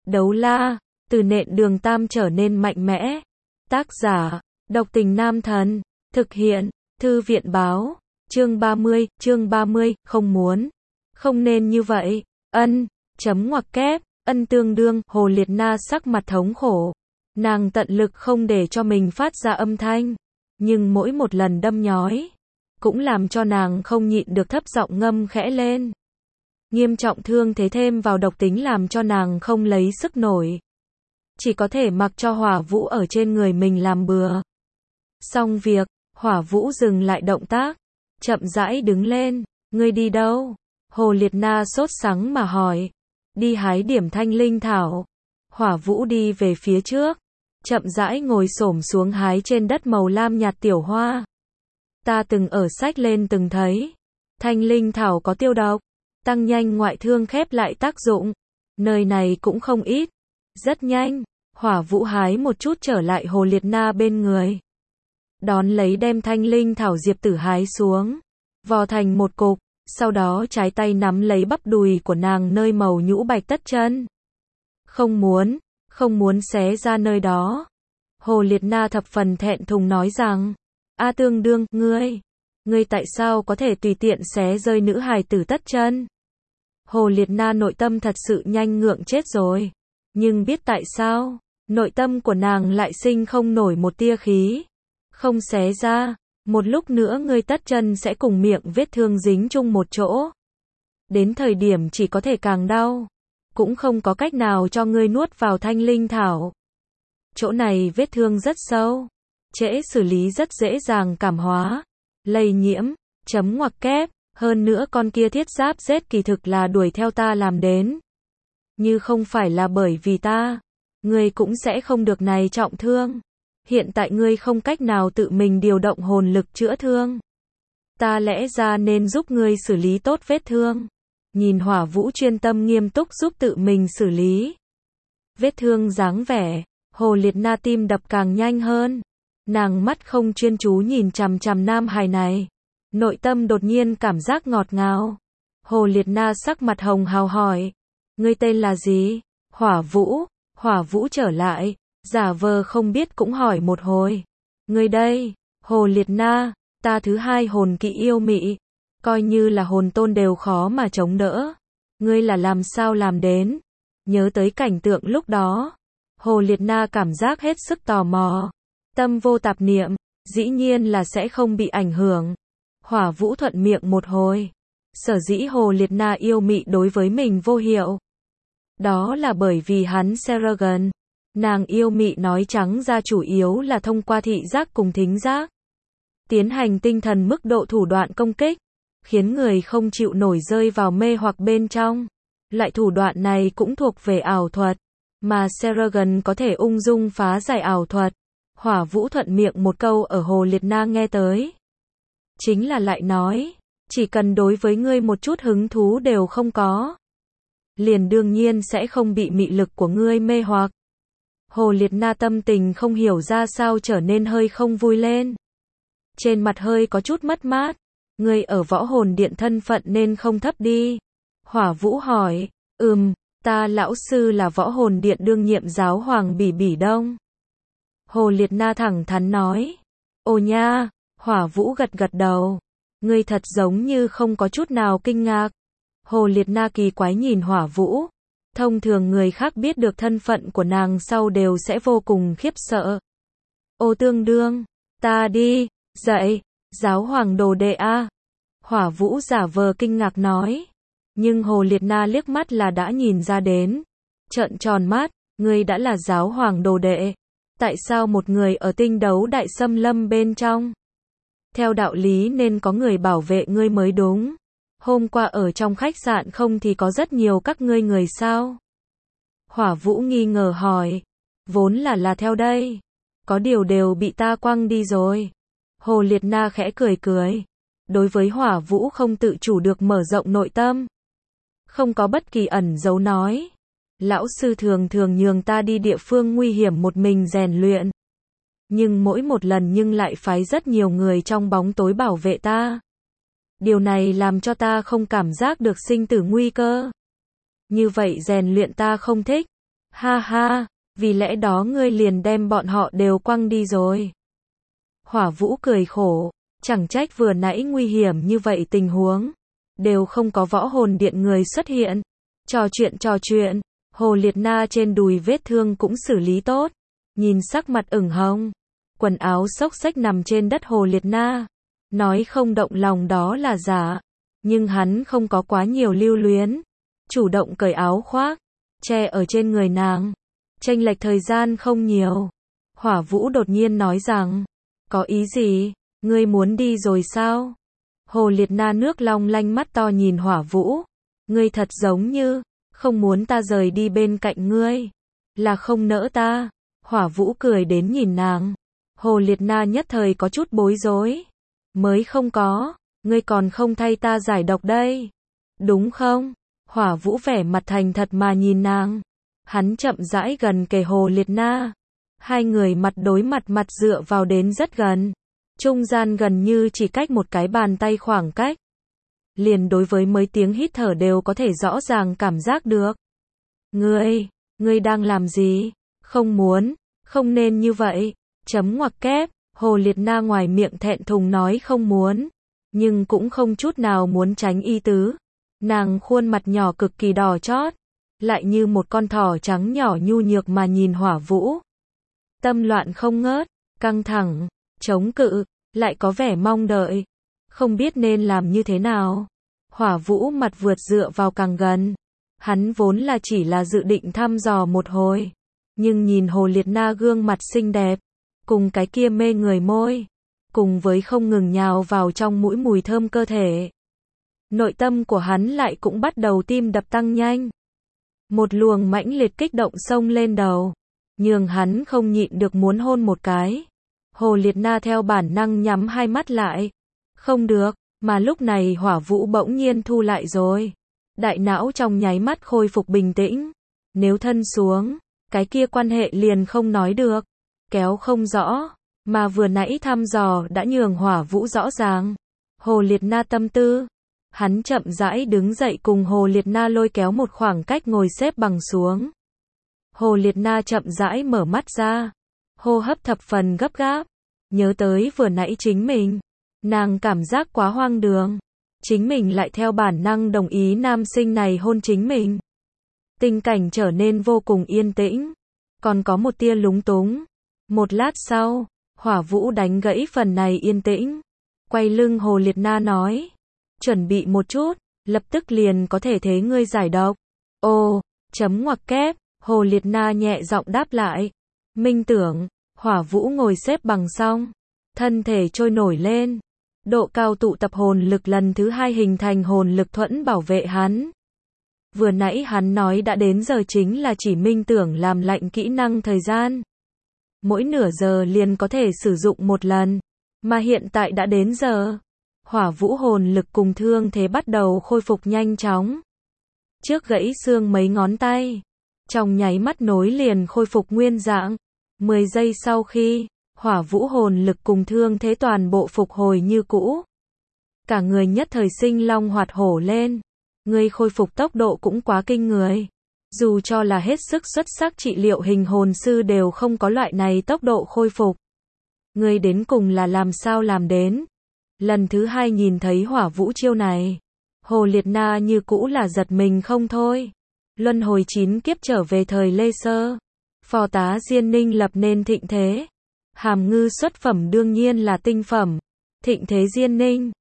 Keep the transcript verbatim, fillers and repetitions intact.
Đấu la, từ nện đường tam trở nên mạnh mẽ. Tác giả, độc tình nam thần. Thực hiện, thư viện báo. Chương ba mươi, chương ba mươi, không muốn. Không nên như vậy. Ân, chấm ngoặc kép, ân tương đương, Hồ Liệt Na sắc mặt thống khổ. Nàng tận lực không để cho mình phát ra âm thanh. Nhưng mỗi một lần đâm nhói, cũng làm cho nàng không nhịn được thấp giọng ngâm khẽ lên. Nghiêm trọng thương thế thêm vào độc tính làm cho nàng không lấy sức nổi. Chỉ có thể mặc cho Hỏa Vũ ở trên người mình làm bừa. Xong việc, Hỏa Vũ dừng lại động tác, chậm rãi đứng lên. Ngươi đi đâu? Hồ Liệt Na sốt sắng mà hỏi. Đi hái điểm thanh linh thảo. Hỏa Vũ đi về phía trước, chậm rãi ngồi xổm xuống hái trên đất màu lam nhạt tiểu hoa. Ta từng ở sách lên từng thấy, thanh linh thảo có tiêu độc, tăng nhanh ngoại thương khép lại tác dụng. Nơi này cũng không ít. Rất nhanh, Hỏa Vũ hái một chút trở lại Hồ Liệt Na bên người. Đón lấy đem thanh linh thảo diệp tử hái xuống, vò thành một cục, sau đó trái tay nắm lấy bắp đùi của nàng nơi màu nhũ bạch tất chân. Không muốn, không muốn xé ra nơi đó. Hồ Liệt Na thập phần thẹn thùng nói rằng, A tương đương, ngươi, ngươi tại sao có thể tùy tiện xé rơi nữ hài tử tất chân? Hồ Liệt Na nội tâm thật sự nhanh ngượng chết rồi. Nhưng biết tại sao, nội tâm của nàng lại sinh không nổi một tia khí. Không xé ra, một lúc nữa ngươi tất chân sẽ cùng miệng vết thương dính chung một chỗ. Đến thời điểm chỉ có thể càng đau. Cũng không có cách nào cho ngươi nuốt vào thanh linh thảo. Chỗ này vết thương rất sâu. Trễ xử lý rất dễ dàng cảm hóa. Lây nhiễm, chấm ngoặc kép. Hơn nữa con kia thiết giáp rết kỳ thực là đuổi theo ta làm đến. Như không phải là bởi vì ta, ngươi cũng sẽ không được này trọng thương. Hiện tại ngươi không cách nào tự mình điều động hồn lực chữa thương. Ta lẽ ra nên giúp ngươi xử lý tốt vết thương. Nhìn Hỏa Vũ chuyên tâm nghiêm túc giúp tự mình xử lý vết thương dáng vẻ, Hồ Liệt Na tim đập càng nhanh hơn. Nàng mắt không chuyên chú nhìn chằm chằm nam hài này. Nội tâm đột nhiên cảm giác ngọt ngào. Hồ Liệt Na sắc mặt hồng hào hỏi. Ngươi tên là gì? Hỏa Vũ. Hỏa Vũ trở lại, giả vờ không biết cũng hỏi một hồi. Ngươi đây? Hồ Liệt Na, ta thứ hai hồn kỵ yêu mị. Coi như là hồn tôn đều khó mà chống đỡ. Ngươi là làm sao làm đến? Nhớ tới cảnh tượng lúc đó, Hồ Liệt Na cảm giác hết sức tò mò. Tâm vô tạp niệm, dĩ nhiên là sẽ không bị ảnh hưởng. Hỏa Vũ thuận miệng một hồi. Sở dĩ Hồ Liệt Na yêu mị đối với mình vô hiệu. Đó là bởi vì hắn Seragon. Nàng yêu mị nói trắng ra chủ yếu là thông qua thị giác cùng thính giác. Tiến hành tinh thần mức độ thủ đoạn công kích. Khiến người không chịu nổi rơi vào mê hoặc bên trong. Loại thủ đoạn này cũng thuộc về ảo thuật. Mà Seragon có thể ung dung phá giải ảo thuật. Hỏa Vũ thuận miệng một câu ở Hồ Liệt Na nghe tới. Chính là lại nói, chỉ cần đối với ngươi một chút hứng thú đều không có, liền đương nhiên sẽ không bị mị lực của ngươi mê hoặc. Hồ Liệt Na tâm tình không hiểu ra sao trở nên hơi không vui lên. Trên mặt hơi có chút mất mát. Ngươi ở võ hồn điện thân phận nên không thấp đi. Hỏa Vũ hỏi, ừm, ta lão sư là võ hồn điện đương nhiệm giáo hoàng Bỉ Bỉ Đông. Hồ Liệt Na thẳng thắn nói. Ồ nha, Hỏa Vũ gật gật đầu. Ngươi thật giống như không có chút nào kinh ngạc. Hồ Liệt Na kỳ quái nhìn Hỏa Vũ. Thông thường người khác biết được thân phận của nàng sau đều sẽ vô cùng khiếp sợ. Ô tương đương, ta đi, dậy, giáo hoàng đồ đệ a. Hỏa Vũ giả vờ kinh ngạc nói. Nhưng Hồ Liệt Na liếc mắt là đã nhìn ra đến. Trợn tròn mắt, ngươi đã là giáo hoàng đồ đệ. Tại sao một người ở tinh đấu đại xâm lâm bên trong? Theo đạo lý nên có người bảo vệ ngươi mới đúng. Hôm qua ở trong khách sạn không thì có rất nhiều các ngươi người sao? Hỏa Vũ nghi ngờ hỏi. Vốn là là theo đây. Có điều đều bị ta quăng đi rồi. Hồ Liệt Na khẽ cười cười. Đối với Hỏa Vũ không tự chủ được mở rộng nội tâm. Không có bất kỳ ẩn giấu nói. Lão sư thường thường nhường ta đi địa phương nguy hiểm một mình rèn luyện. Nhưng mỗi một lần nhưng lại phái rất nhiều người trong bóng tối bảo vệ ta. Điều này làm cho ta không cảm giác được sinh tử nguy cơ. Như vậy rèn luyện ta không thích. Ha ha, vì lẽ đó ngươi liền đem bọn họ đều quăng đi rồi. Hỏa Vũ cười khổ, chẳng trách vừa nãy nguy hiểm như vậy tình huống, đều không có võ hồn điện người xuất hiện. Trò chuyện trò chuyện, Hồ Liệt Na trên đùi vết thương cũng xử lý tốt, nhìn sắc mặt ửng hồng, quần áo xốc xếch nằm trên đất Hồ Liệt Na, nói không động lòng đó là giả, nhưng hắn không có quá nhiều lưu luyến, chủ động cởi áo khoác, che ở trên người nàng. Chênh lệch thời gian không nhiều. Hỏa Vũ đột nhiên nói rằng, có ý gì, ngươi muốn đi rồi sao? Hồ Liệt Na nước long lanh mắt to nhìn Hỏa Vũ, ngươi thật giống như không muốn ta rời đi bên cạnh ngươi, là không nỡ ta. Hỏa Vũ cười đến nhìn nàng. Hồ Liệt Na nhất thời có chút bối rối. Mới không có, ngươi còn không thay ta giải độc đây, đúng không? Hỏa Vũ vẻ mặt thành thật mà nhìn nàng. Hắn chậm rãi gần kề Hồ Liệt Na. Hai người mặt đối mặt mặt dựa vào đến rất gần. Trung gian gần như chỉ cách một cái bàn tay khoảng cách. Liền đối với mấy tiếng hít thở đều có thể rõ ràng cảm giác được. Ngươi, ngươi đang làm gì? Không muốn, không nên như vậy. Chấm ngoặc kép, Hồ Liệt Na ngoài miệng thẹn thùng nói không muốn, nhưng cũng không chút nào muốn tránh y tứ. Nàng khuôn mặt nhỏ cực kỳ đỏ chót, lại như một con thỏ trắng nhỏ nhu nhược mà nhìn Hỏa Vũ. Tâm loạn không ngớt, căng thẳng, chống cự, lại có vẻ mong đợi, không biết nên làm như thế nào. Hỏa Vũ mặt vượt dựa vào càng gần. Hắn vốn là chỉ là dự định thăm dò một hồi, nhưng nhìn Hồ Liệt Na gương mặt xinh đẹp, cùng cái kia mê người môi, cùng với không ngừng nhào vào trong mũi mùi thơm cơ thể, nội tâm của hắn lại cũng bắt đầu tim đập tăng nhanh. Một luồng mãnh liệt kích động xông lên đầu, nhường hắn không nhịn được muốn hôn một cái. Hồ Liệt Na theo bản năng nhắm hai mắt lại. Không được, mà lúc này Hỏa Vũ bỗng nhiên thu lại rồi. Đại não trong nháy mắt khôi phục bình tĩnh. Nếu thân xuống, cái kia quan hệ liền không nói được, kéo không rõ, mà vừa nãy thăm dò đã nhường Hỏa Vũ rõ ràng. Hồ Liệt Na tâm tư. Hắn chậm rãi đứng dậy cùng Hồ Liệt Na lôi kéo một khoảng cách ngồi xếp bằng xuống. Hồ Liệt Na chậm rãi mở mắt ra, hô hấp thập phần gấp gáp, nhớ tới vừa nãy chính mình. Nàng cảm giác quá hoang đường, chính mình lại theo bản năng đồng ý nam sinh này hôn chính mình. Tình cảnh trở nên vô cùng yên tĩnh, còn có một tia lúng túng. Một lát sau, Hỏa Vũ đánh gãy phần này yên tĩnh, quay lưng Hồ Liệt Na nói, chuẩn bị một chút, lập tức liền có thể thế ngươi giải độc. Ồ, chấm ngoặc kép, Hồ Liệt Na nhẹ giọng đáp lại. Minh tưởng. Hỏa Vũ ngồi xếp bằng xong, thân thể trôi nổi lên, độ cao tụ tập hồn lực lần thứ hai hình thành hồn lực thuẫn bảo vệ hắn. Vừa nãy hắn nói đã đến giờ chính là chỉ minh tưởng làm lạnh kỹ năng thời gian. Mỗi nửa giờ liền có thể sử dụng một lần, mà hiện tại đã đến giờ. Hỏa Vũ hồn lực cùng thương thế bắt đầu khôi phục nhanh chóng. Trước gãy xương mấy ngón tay, trong nháy mắt nối liền khôi phục nguyên dạng. mười giây sau khi, Hỏa Vũ hồn lực cùng thương thế toàn bộ phục hồi như cũ. Cả người nhất thời sinh long hoạt hổ lên. Người khôi phục tốc độ cũng quá kinh người. Dù cho là hết sức xuất sắc trị liệu hình hồn sư đều không có loại này tốc độ khôi phục. Người đến cùng là làm sao làm đến? Lần thứ hai nhìn thấy Hỏa Vũ chiêu này, Hồ Liệt Na như cũ là giật mình không thôi. Luân hồi chín kiếp trở về thời Lê Sơ, phò tá Diên Ninh lập nên thịnh thế. Hàm ngư xuất phẩm đương nhiên là tinh phẩm. Thịnh thế Diên Ninh,